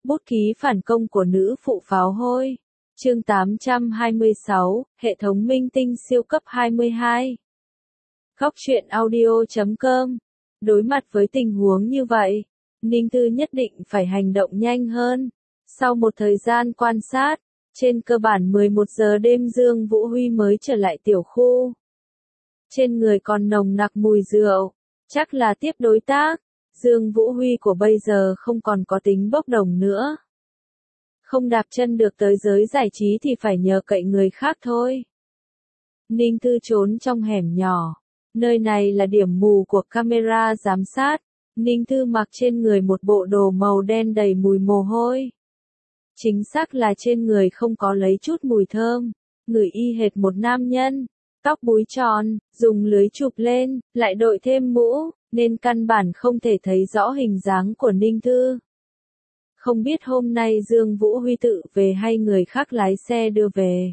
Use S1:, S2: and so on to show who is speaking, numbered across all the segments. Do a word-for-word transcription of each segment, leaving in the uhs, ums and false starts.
S1: Bút ký phản công của nữ phụ pháo hôi. Chương tám trăm hai mươi sáu, hệ thống minh tinh siêu cấp hai mươi hai. Góc truyện audio chấm com. Đối mặt với tình huống như vậy, Ninh Thư nhất định phải hành động nhanh hơn. Sau một thời gian quan sát, trên cơ bản mười một giờ đêm Dương Vũ Huy mới trở lại tiểu khu. Trên người còn nồng nặc mùi rượu, chắc là tiếp đối tác. Dương Vũ Huy của bây giờ không còn có tính bốc đồng nữa. Không đạp chân được tới giới giải trí thì phải nhờ cậy người khác thôi. Ninh Thư trốn trong hẻm nhỏ. Nơi này là điểm mù của camera giám sát. Ninh Thư mặc trên người một bộ đồ màu đen đầy mùi mồ hôi. Chính xác là trên người không có lấy chút mùi thơm. Ngửi y hệt một nam nhân. Tóc búi tròn, dùng lưới chụp lên, lại đội thêm mũ, nên căn bản không thể thấy rõ hình dáng của Ninh Thư. Không biết hôm nay Dương Vũ Huy tự về hay người khác lái xe đưa về.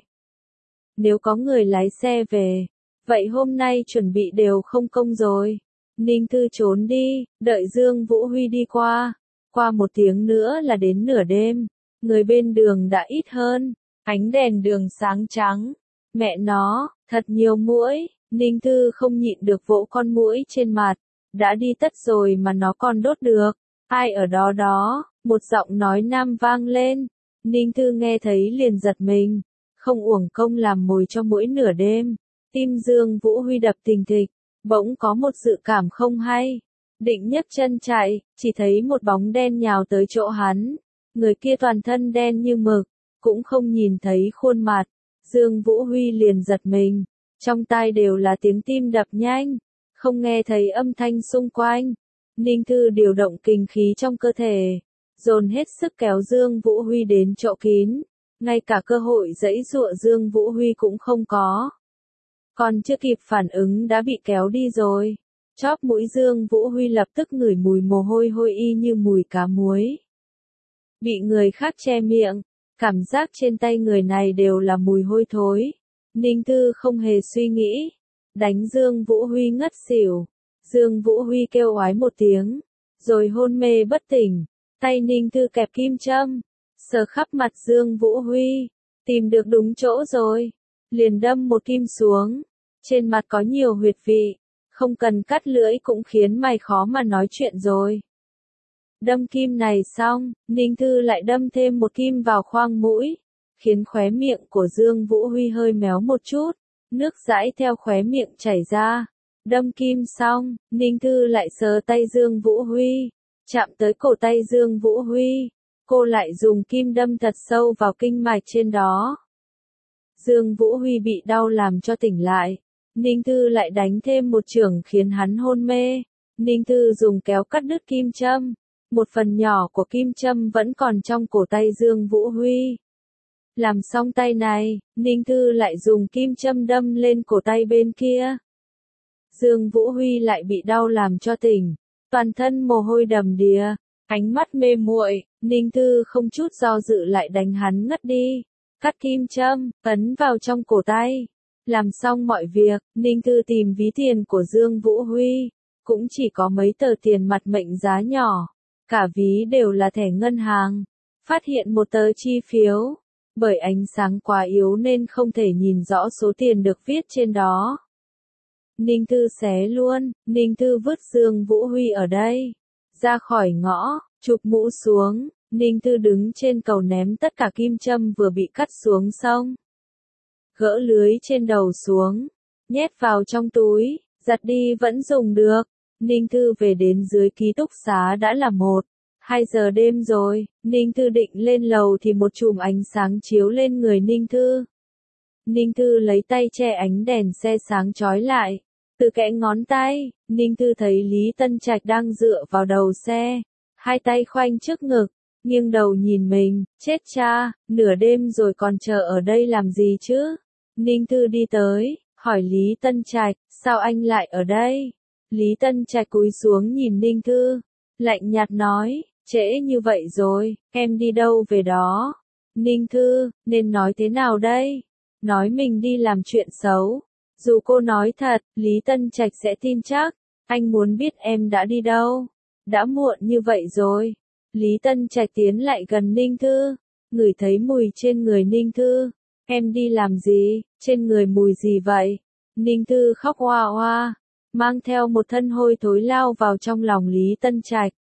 S1: Nếu có người lái xe về, vậy hôm nay chuẩn bị đều không công rồi. Ninh Thư trốn đi, đợi Dương Vũ Huy đi qua. Qua một tiếng nữa là đến nửa đêm, người bên đường đã ít hơn, ánh đèn đường sáng trắng. Mẹ nó, thật nhiều muỗi, Ninh Thư không nhịn được vỗ con muỗi trên mặt. Đã đi tất rồi mà nó còn đốt được. Ai ở đó đó, một giọng nói nam vang lên. Ninh Thư nghe thấy liền giật mình. Không uổng công làm mồi cho muỗi nửa đêm. Tim Dương Vũ Huy đập thình thịch. Bỗng có một dự cảm không hay. Định nhấc chân chạy, chỉ thấy một bóng đen nhào tới chỗ hắn. Người kia toàn thân đen như mực, cũng không nhìn thấy khuôn mặt. Dương Vũ Huy liền giật mình. Trong tai đều là tiếng tim đập nhanh. Không nghe thấy âm thanh xung quanh. Ninh Thư điều động kinh khí trong cơ thể, dồn hết sức kéo Dương Vũ Huy đến chỗ kín. Ngay cả cơ hội giãy giụa Dương Vũ Huy cũng không có. Còn chưa kịp phản ứng đã bị kéo đi rồi. Chóp mũi Dương Vũ Huy lập tức ngửi mùi mồ hôi hôi y như mùi cá muối. Bị người khác che miệng, cảm giác trên tay người này đều là mùi hôi thối. Ninh Thư không hề suy nghĩ. Đánh Dương Vũ Huy ngất xỉu. Dương Vũ Huy kêu oái một tiếng, rồi hôn mê bất tỉnh. Tay Ninh Thư kẹp kim châm, sờ khắp mặt Dương Vũ Huy, tìm được đúng chỗ rồi, liền đâm một kim xuống. Trên mặt có nhiều huyệt vị, không cần cắt lưỡi cũng khiến mày khó mà nói chuyện rồi. Đâm kim này xong, Ninh Thư lại đâm thêm một kim vào khoang mũi, khiến khóe miệng của Dương Vũ Huy hơi méo một chút. Nước dãi theo khóe miệng chảy ra. Đâm kim xong, Ninh Thư lại sờ tay Dương Vũ Huy. Chạm tới cổ tay Dương Vũ Huy. Cô lại dùng kim đâm thật sâu vào kinh mạch trên đó. Dương Vũ Huy bị đau làm cho tỉnh lại. Ninh Thư lại đánh thêm một chưởng khiến hắn hôn mê. Ninh Thư dùng kéo cắt đứt kim châm. Một phần nhỏ của kim châm vẫn còn trong cổ tay Dương Vũ Huy. Làm xong tay này, Ninh Thư lại dùng kim châm đâm lên cổ tay bên kia. Dương Vũ Huy lại bị đau làm cho tỉnh, toàn thân mồ hôi đầm đìa, ánh mắt mê muội. Ninh Thư không chút do dự lại đánh hắn ngất đi. Cắt kim châm, ấn vào trong cổ tay. Làm xong mọi việc, Ninh Thư tìm ví tiền của Dương Vũ Huy. Cũng chỉ có mấy tờ tiền mặt mệnh giá nhỏ. Cả ví đều là thẻ ngân hàng. Phát hiện một tờ chi phiếu. Bởi ánh sáng quá yếu nên không thể nhìn rõ số tiền được viết trên đó. Ninh Thư xé luôn, Ninh Thư vứt Dương Vũ Huy ở đây. Ra khỏi ngõ, chụp mũ xuống, Ninh Thư đứng trên cầu ném tất cả kim châm vừa bị cắt xuống xong. Gỡ lưới trên đầu xuống, nhét vào trong túi, giặt đi vẫn dùng được. Ninh Thư về đến dưới ký túc xá đã là một. Hai giờ đêm rồi, Ninh Thư định lên lầu thì một chùm ánh sáng chiếu lên người Ninh Thư. Ninh Thư lấy tay che ánh đèn xe sáng chói lại. Từ kẽ ngón tay, Ninh Thư thấy Lý Tân Trạch đang dựa vào đầu xe. Hai tay khoanh trước ngực, nghiêng đầu nhìn mình, chết cha, nửa đêm rồi còn chờ ở đây làm gì chứ? Ninh Thư đi tới, hỏi Lý Tân Trạch, sao anh lại ở đây? Lý Tân Trạch cúi xuống nhìn Ninh Thư, lạnh nhạt nói. Trễ như vậy rồi, em đi đâu về đó? Ninh Thư, nên nói thế nào đây? Nói mình đi làm chuyện xấu. Dù cô nói thật, Lý Tân Trạch sẽ tin chắc. Anh muốn biết em đã đi đâu? Đã muộn như vậy rồi. Lý Tân Trạch tiến lại gần Ninh Thư, ngửi thấy mùi trên người Ninh Thư. Em đi làm gì, trên người mùi gì vậy? Ninh Thư khóc oa oa, mang theo một thân hôi thối lao vào trong lòng Lý Tân Trạch.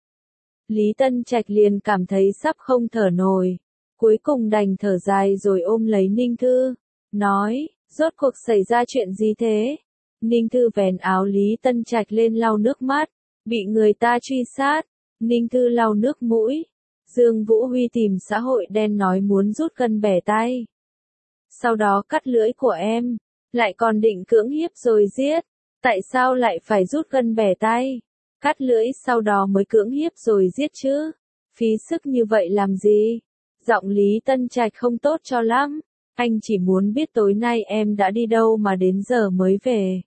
S1: Lý Tân Trạch liền cảm thấy sắp không thở nổi, cuối cùng đành thở dài rồi ôm lấy Ninh Thư, nói, rốt cuộc xảy ra chuyện gì thế? Ninh Thư vén áo Lý Tân Trạch lên lau nước mắt, bị người ta truy sát. Ninh Thư lau nước mũi. Dương Vũ Huy tìm xã hội đen nói muốn rút gân bẻ tay. Sau đó cắt lưỡi của em, lại còn định cưỡng hiếp rồi giết. Tại sao lại phải rút gân bẻ tay? Cắt lưỡi sau đó mới cưỡng hiếp rồi giết chứ? Phí sức như vậy làm gì? Giọng Lý Tân Trạch không tốt cho lắm. Anh chỉ muốn biết tối nay em đã đi đâu mà đến giờ mới về.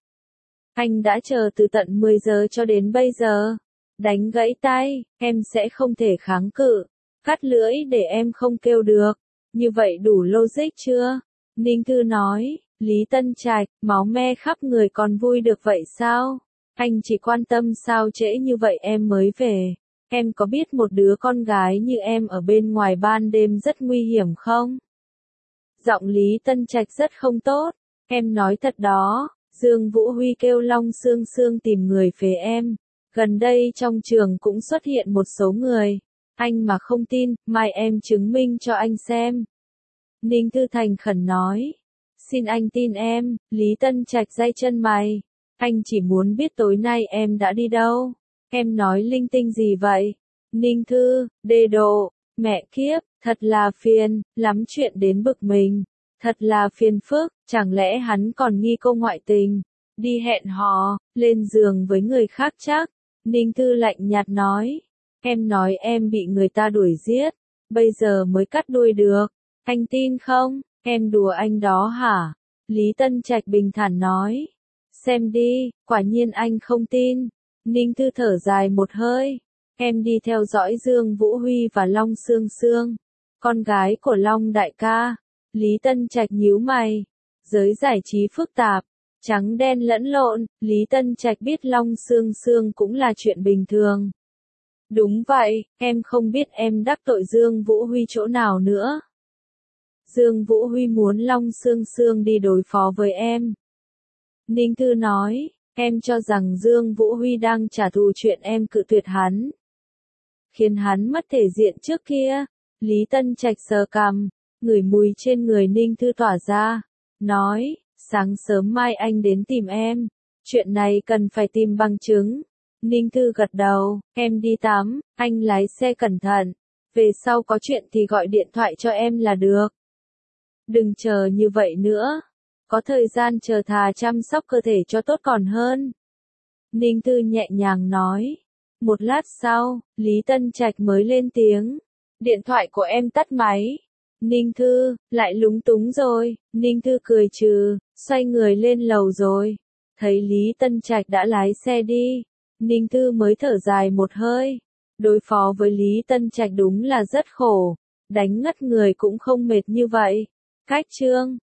S1: Anh đã chờ từ tận mười giờ cho đến bây giờ. Đánh gãy tay, em sẽ không thể kháng cự. Cắt lưỡi để em không kêu được. Như vậy đủ logic chưa? Ninh Thư nói, Lý Tân Trạch, máu me khắp người còn vui được vậy sao? Anh chỉ quan tâm sao trễ như vậy em mới về. Em có biết một đứa con gái như em ở bên ngoài ban đêm rất nguy hiểm không? Giọng Lý Tân Trạch rất không tốt. Em nói thật đó. Dương Vũ Huy kêu Long Sương Sương tìm người phế em. Gần đây trong trường cũng xuất hiện một số người. Anh mà không tin, mai em chứng minh cho anh xem. Ninh Thư thành khẩn nói. Xin anh tin em. Lý Tân Trạch day chân mày. Anh chỉ muốn biết tối nay em đã đi đâu. Em nói linh tinh gì vậy? Ninh Thư, đê độ, mẹ kiếp, thật là phiền, lắm chuyện đến bực mình. Thật là phiền phức, chẳng lẽ hắn còn nghi cô ngoại tình, đi hẹn hò, lên giường với người khác chắc. Ninh Thư lạnh nhạt nói, em nói em bị người ta đuổi giết, bây giờ mới cắt đuôi được, anh tin không, em đùa anh đó hả? Lý Tân Trạch bình thản nói, xem đi, quả nhiên anh không tin. Ninh Thư thở dài một hơi, em đi theo dõi Dương Vũ Huy và Long Sương Sương, con gái của Long đại ca. Lý Tân Trạch nhíu mày, giới giải trí phức tạp, trắng đen lẫn lộn, Lý Tân Trạch biết Long Sương Sương cũng là chuyện bình thường. Đúng vậy, em không biết em đắc tội Dương Vũ Huy chỗ nào nữa. Dương Vũ Huy muốn Long Sương Sương đi đối phó với em. Ninh Thư nói, em cho rằng Dương Vũ Huy đang trả thù chuyện em cự tuyệt hắn, khiến hắn mất thể diện trước kia. Lý Tân Trạch sờ cằm, ngửi mùi trên người Ninh Thư tỏa ra, nói, sáng sớm mai anh đến tìm em, chuyện này cần phải tìm bằng chứng. Ninh Thư gật đầu, em đi tắm, anh lái xe cẩn thận, về sau có chuyện thì gọi điện thoại cho em là được. Đừng chờ như vậy nữa, có thời gian chờ thà chăm sóc cơ thể cho tốt còn hơn. Ninh Thư nhẹ nhàng nói. Một lát sau, Lý Tân Trạch mới lên tiếng, điện thoại của em tắt máy. Ninh Thư, lại lúng túng rồi. Ninh Thư cười trừ, xoay người lên lầu rồi. Thấy Lý Tân Trạch đã lái xe đi, Ninh Thư mới thở dài một hơi. Đối phó với Lý Tân Trạch đúng là rất khổ, đánh ngất người cũng không mệt như vậy. Cách chương